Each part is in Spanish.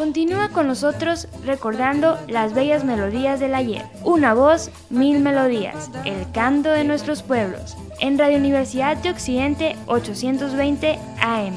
Continúa con nosotros recordando las bellas melodías del ayer. Una voz, 1000 melodías, el canto de nuestros pueblos. En Radio Universidad de Occidente 820 AM.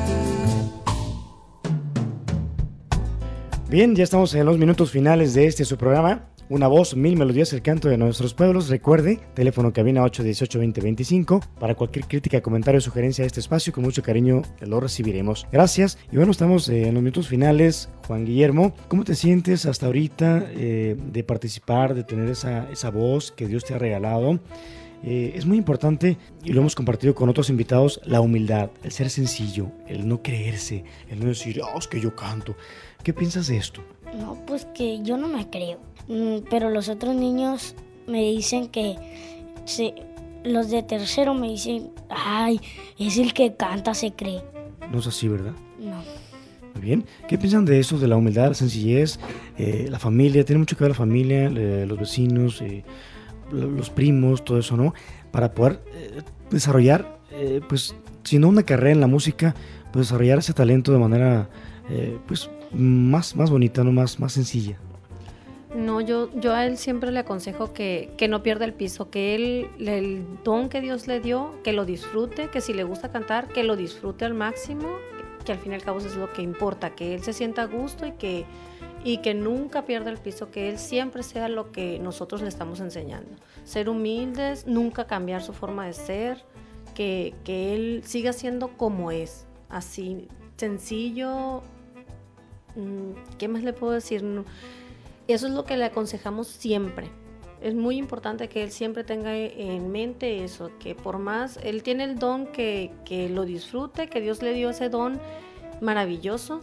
Bien, ya estamos en los minutos finales de su programa. Una voz, 1000 melodías, el canto de nuestros pueblos. Recuerde, teléfono cabina 818-2025. Para cualquier crítica, comentario o sugerencia a este espacio, con mucho cariño lo recibiremos. Gracias. Y bueno, estamos en los minutos finales. Juan Guillermo, ¿cómo te sientes hasta ahorita de participar, de tener esa voz que Dios te ha regalado? Es muy importante, y lo hemos compartido con otros invitados, la humildad, el ser sencillo, el no creerse, el no decir, es que yo canto. ¿Qué piensas de esto? No, pues que yo no me creo, pero los otros niños me dicen que, los de tercero me dicen, ay, es el que canta, se cree. No es así, ¿verdad? No. Muy bien. ¿Qué piensan de eso, de la humildad, la sencillez, la familia? Tiene mucho que ver la familia, los vecinos, los primos, todo eso, ¿no? Para poder desarrollar, pues, si no una carrera en la música, pues desarrollar ese talento de manera, pues, más bonita, ¿no? Más sencilla. No, yo a él siempre le aconsejo que no pierda el piso, que él, el don que Dios le dio, que lo disfrute, que si le gusta cantar, que lo disfrute al máximo, que al fin y al cabo eso es lo que importa, que él se sienta a gusto y que nunca pierda el piso, que él siempre sea lo que nosotros le estamos enseñando. Ser humildes, nunca cambiar su forma de ser, que él siga siendo como es, así, sencillo. ¿Qué más le puedo decir? Eso es lo que le aconsejamos siempre. Es muy importante que él siempre tenga en mente eso, que por más, él tiene el don, que lo disfrute, que Dios le dio ese don maravilloso,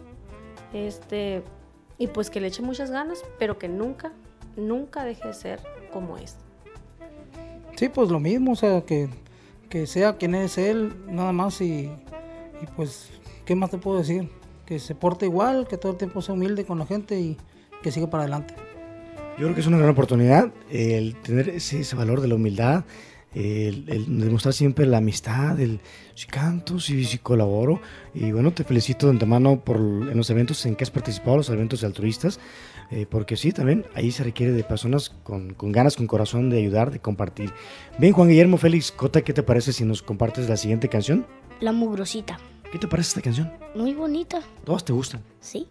y pues que le eche muchas ganas, pero que nunca deje de ser como es. Sí, pues lo mismo, o sea, que sea quien es él, nada más, y pues, ¿qué más te puedo decir? Que se porte igual, que todo el tiempo sea humilde con la gente y que siga para adelante. Yo creo que es una gran oportunidad el tener ese valor de la humildad, el demostrar siempre la amistad, el si canto, si colaboro. Y bueno, te felicito de antemano en los eventos en que has participado, los eventos altruistas, porque sí, también ahí se requiere de personas con ganas, con corazón de ayudar, de compartir. Bien, Juan Guillermo Félix Cota, ¿qué te parece si nos compartes la siguiente canción? La Mugrosita. ¿Qué te parece esta canción? Muy bonita. ¿Todas te gustan? Sí.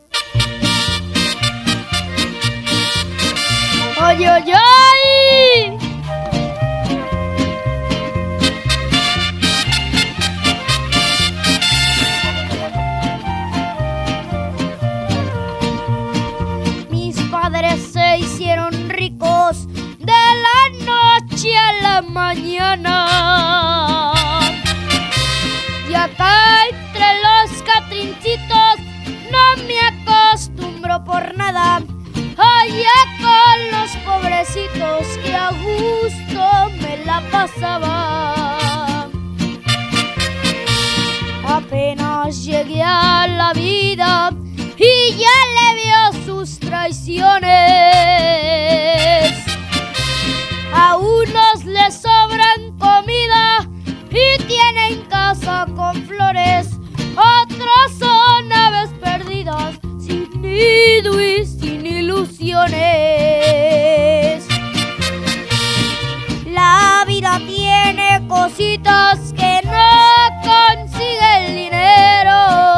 ¡Ay, ay, ay! Mis padres se hicieron ricos de la noche a la mañana. Y acá entre los catrincitos no me acostumbro por nada. Allá con los pobrecitos que a gusto me la pasaba. Apenas llegué a la vida y ya le vio sus traiciones. A unos les sobran comida y tienen casa con flores, otros son aves perdidas sin nido y sin ilusiones. La vida tiene cositas que no consigue el dinero.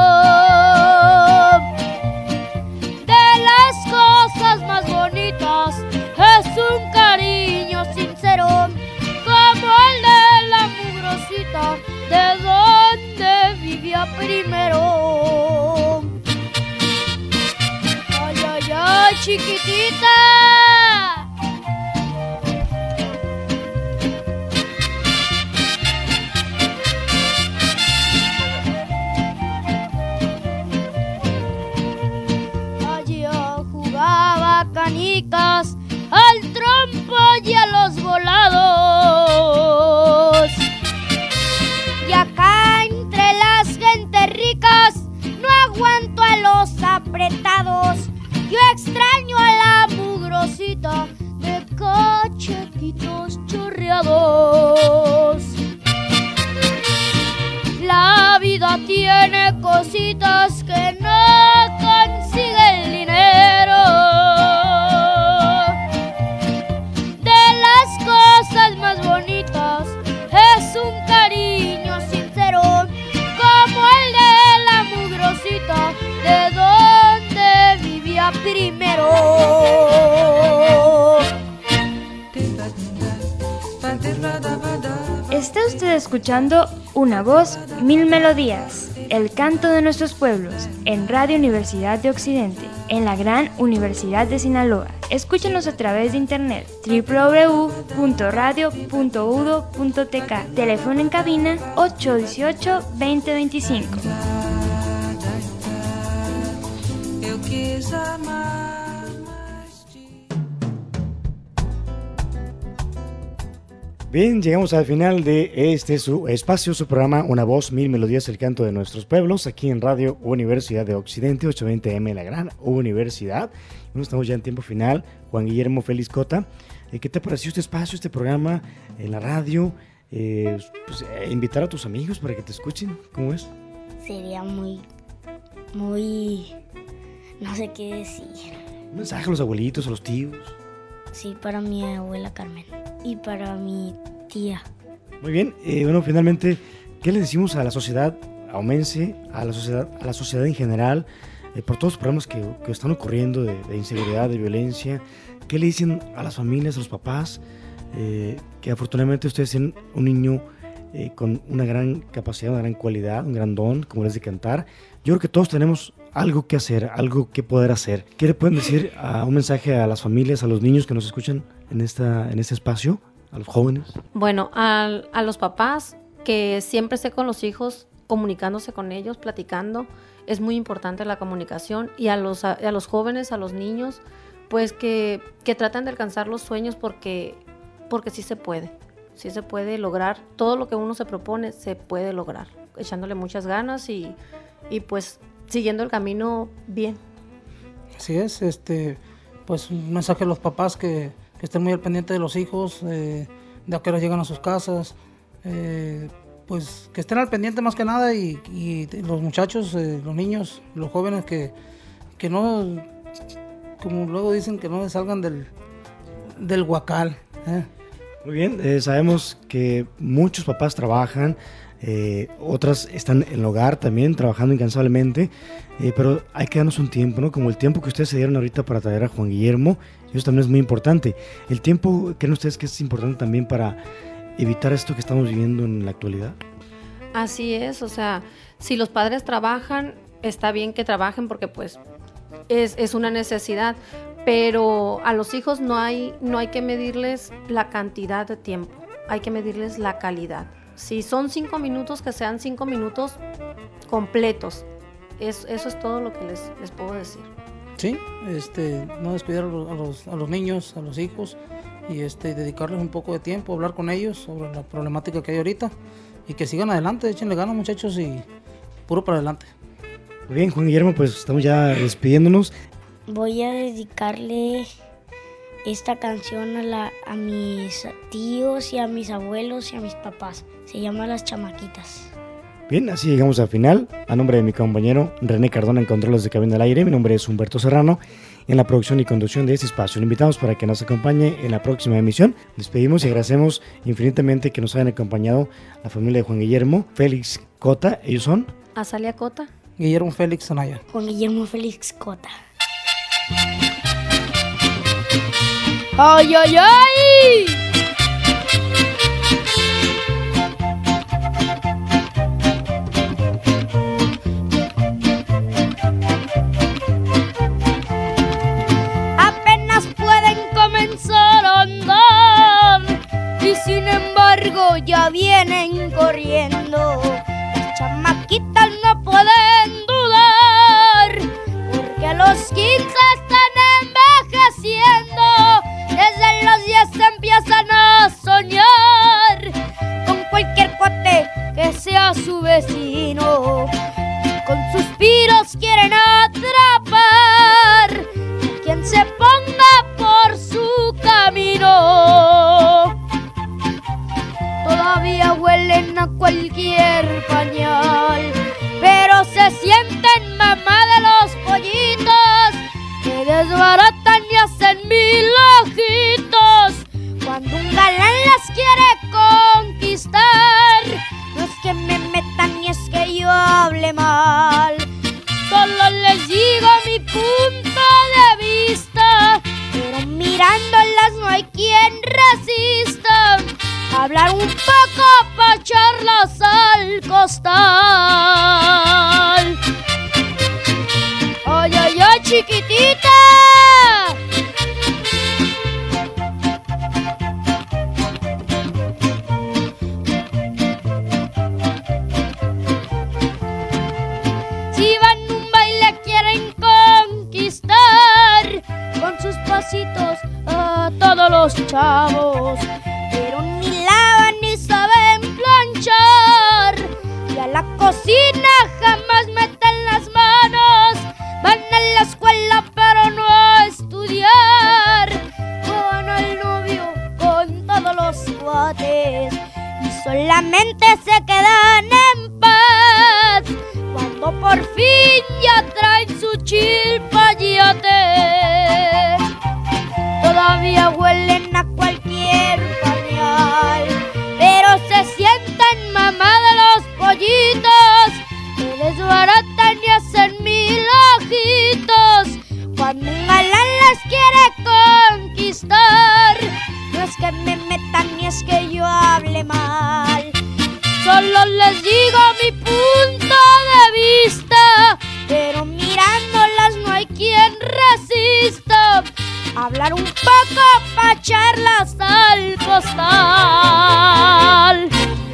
De las cosas más bonitas es un cariño sincero, como el de la mugrosita, de donde vivía primero. Ay, ay, ay, chiquitita. Allá jugaba canicas, al trompo y a los volados. Y acá entre las gentes ricas no aguanto a los apretados. Yo extraño a la mugrosita de cachetitos chorreados. La vida tiene cositas que no consigue escuchando Una Voz, Mil Melodías, el canto de nuestros pueblos, en Radio Universidad de Occidente, en la Gran Universidad de Sinaloa. Escúchanos a través de internet www.radio.udo.tk. Teléfono en cabina 818-2025. Bien, llegamos al final de su espacio, su programa Una Voz, Mil Melodías, el canto de nuestros pueblos, aquí en Radio Universidad de Occidente, 820M, la Gran Universidad. Bueno, estamos ya en tiempo final. Juan Guillermo Félix Cota, ¿qué te pareció este espacio, este programa en la radio? Invitar a tus amigos para que te escuchen, ¿cómo es? Sería muy, no sé qué decir. Un mensaje a los abuelitos, a los tíos. Sí, para mi abuela Carmen y para mi tía. Muy bien, finalmente, ¿qué le decimos a la sociedad aumense, a la sociedad en general, por todos los problemas que están ocurriendo de inseguridad, de violencia? ¿Qué le dicen a las familias, a los papás? Que afortunadamente ustedes tienen un niño con una gran capacidad, una gran cualidad, un gran don, como es de cantar. Yo creo que todos tenemos algo que hacer, algo que poder hacer. ¿Qué le pueden decir un mensaje a las familias, a los niños que nos escuchan en este espacio, a los jóvenes? Bueno, a los papás, que siempre esté con los hijos, comunicándose con ellos, platicando. Es muy importante la comunicación. Y a los jóvenes, a los niños, pues que traten de alcanzar los sueños porque sí se puede. Sí se puede lograr. Todo lo que uno se propone se puede lograr, echándole muchas ganas y pues siguiendo el camino bien. Así es, pues un mensaje a los papás que estén muy al pendiente de los hijos, de a qué hora llegan a sus casas, pues que estén al pendiente más que nada y los muchachos, los niños, los jóvenes que no, como luego dicen, que no salgan del huacal. Muy bien, sabemos que muchos papás trabajan, otras están en el hogar también trabajando incansablemente, pero hay que darnos un tiempo, ¿no? Como el tiempo que ustedes se dieron ahorita para traer a Juan Guillermo, eso también es muy importante. El tiempo, ¿creen ustedes que es importante también para evitar esto que estamos viviendo en la actualidad? Así es, o sea, si los padres trabajan, está bien que trabajen porque pues es una necesidad, pero a los hijos no hay que medirles la cantidad de tiempo, hay que medirles la calidad. Si son 5 minutos, que sean 5 minutos completos. Eso es todo lo que les puedo decir. Sí, no descuidar a los niños, a los hijos, y dedicarles un poco de tiempo, hablar con ellos sobre la problemática que hay ahorita, y que sigan adelante, échenle ganas, muchachos, y puro para adelante. Muy bien, Juan Guillermo, pues estamos ya despidiéndonos. Voy a dedicarle esta canción a mis tíos y a mis abuelos y a mis papás. Se llama Las Chamaquitas. Bien, así llegamos al final. A nombre de mi compañero René Cardona en Controles de Cabina del Aire, mi nombre es Humberto Serrano. En la producción y conducción de este espacio, le invitamos para que nos acompañe en la próxima emisión. Despedimos y agradecemos infinitamente que nos hayan acompañado la familia de Juan Guillermo Félix Cota. Ellos son Azalia Cota, Guillermo Félix Anaya. Juan Guillermo Félix Cota. ¡Ay, ay, ay! Apenas pueden comenzar a andar y sin embargo ya vienen corriendo. Las chamaquitas no pueden dudar porque los 15 están envejeciendo. Desde los 10 empiezan a soñar con cualquier cuate que sea su vecino. Con suspiros quieren atrapar quien se ponga por su camino. Todavía huelen a cualquier pañal, pero se sienten mamá de los pollitos que desbaratan y hacen mil ojitos. Cuando un galán las quiere conquistar, no es que me metan ni es que yo hable mal, solo les digo chiquitita. Si van a un baile quieren conquistar con sus pasitos a todos los chavos, pero ni lavan ni saben planchar, y a la cocina jamás meten las manos. Van a la escuela pero no a estudiar, con el novio, con todos los cuates, y solamente se quedan en paz cuando por fin ya traen su chilpayate. Todavía huelen a cualquier pañal, pero se sienten mamá de los pollitos que desbaratan y hacen mil ojitos. Cuando un galán las quiere conquistar, no es que me metan ni es que yo hable mal, solo les digo mi punto de vista, pero mirándolas no hay quien resista. Hablar un poco pa' echarlas al costal.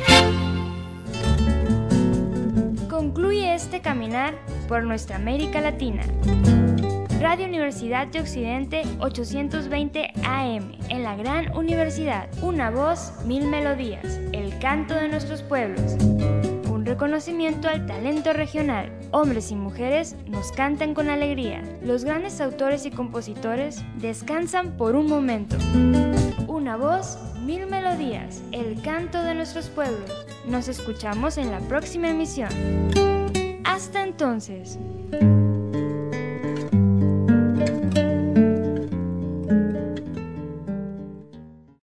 Concluye este caminar por nuestra América Latina. Radio Universidad de Occidente 820 AM, en la gran universidad. Una voz, 1000 melodías, el canto de nuestros pueblos. Un reconocimiento al talento regional. Hombres y mujeres nos cantan con alegría. Los grandes autores y compositores descansan por un momento. Una voz, 1000 melodías, el canto de nuestros pueblos. Nos escuchamos en la próxima emisión. Hasta entonces.